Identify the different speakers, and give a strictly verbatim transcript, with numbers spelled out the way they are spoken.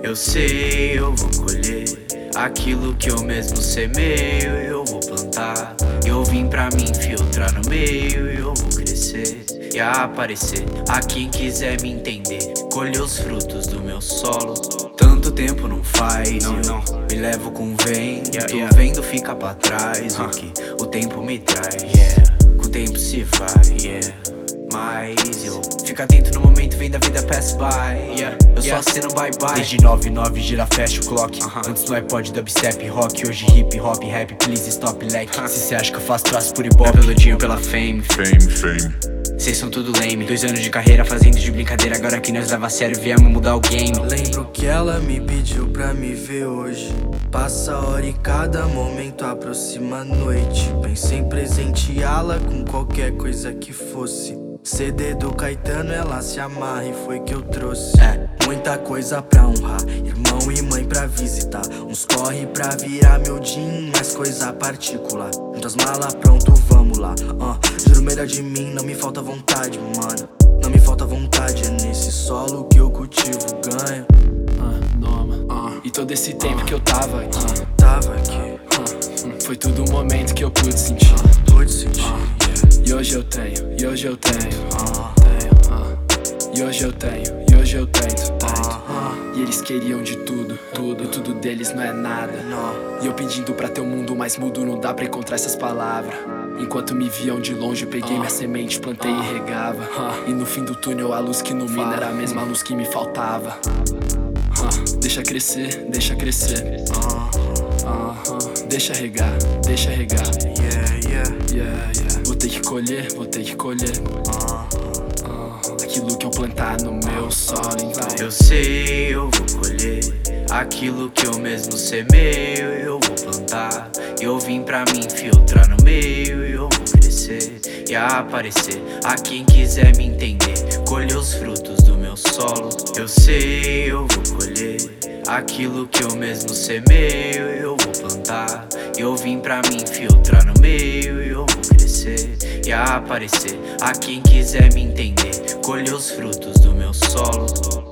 Speaker 1: Eu sei, eu vou colher aquilo que eu mesmo semeio, eu vou plantar. Eu vim pra me infiltrar no meio, eu vou crescer e aparecer a quem quiser me entender. Colher os frutos do meu solo. Tanto tempo não faz, não, não. Me levo com o vento, yeah, yeah. Vendo fica pra trás huh. O que o tempo me traz, yeah. Com o tempo se vai, yeah. Mas eu fico atento no momento, vem da vida pass by, yeah. Eu yeah. Só assino bye bye. Desde nove nove gira fecha o clock uh -huh. Antes no iPod dubstep rock, hoje hip hop rap, please stop like uh -huh. Se cê acha que eu faço traço por hip hop, pelo dinheiro, pela fame,
Speaker 2: fame, fame.
Speaker 1: Cês são tudo lame. Dois anos de carreira fazendo de brincadeira. Agora que nós leva a sério, viemos mudar o game.
Speaker 3: Lembro que ela me pediu pra me ver hoje. Passa a hora e cada momento aproxima a noite. Pensei em presenteá-la com qualquer coisa que fosse. C D do Caetano, ela se amarra e foi que eu trouxe. É, muita coisa pra honrar, irmão e mãe pra visitar. Uns corre pra virar meu din, mais coisa particular. Muitas malas, pronto, vamos lá. uh, Juro melhor de mim, não me falta vontade, mano. Não me falta vontade, é nesse solo que eu cultivo ganho.
Speaker 4: uh, Noma. uh, E todo esse tempo uh, que eu tava aqui
Speaker 3: uh, Tava aqui
Speaker 4: uh, Foi tudo um momento que eu pude sentir uh,
Speaker 3: Pude sentir uh,
Speaker 4: E hoje eu tenho, e hoje eu tenho,
Speaker 3: uh,
Speaker 4: tenho uh, E hoje eu tenho, e hoje eu tento, tento uh, E eles queriam de tudo, tudo, e tudo deles não é nada
Speaker 3: não.
Speaker 4: E eu pedindo pra ter um mundo mais mudo, não dá pra encontrar essas palavras. Enquanto me viam de longe, eu peguei uh, minha semente, plantei uh, e regava uh, E no fim do túnel a luz que ilumina era a mesma luz que me faltava. uh, Deixa crescer, deixa crescer uh, uh, uh, Deixa regar, deixa regar
Speaker 3: yeah, yeah.
Speaker 4: Yeah, yeah. Vou ter que colher, vou ter que colher uh, uh, aquilo que eu plantar no meu solo, então.
Speaker 1: Eu sei, eu vou colher aquilo que eu mesmo semeio, eu vou plantar. Eu vim pra me infiltrar no meio, eu vou crescer e aparecer a quem quiser me entender. Colher os frutos do meu solo. Eu sei, eu vou colher aquilo que eu mesmo semeio, eu vou plantar. Eu vim pra me infiltrar no meio, eu vou crescer e aparecer a quem quiser me entender. Colher os frutos do meu solo.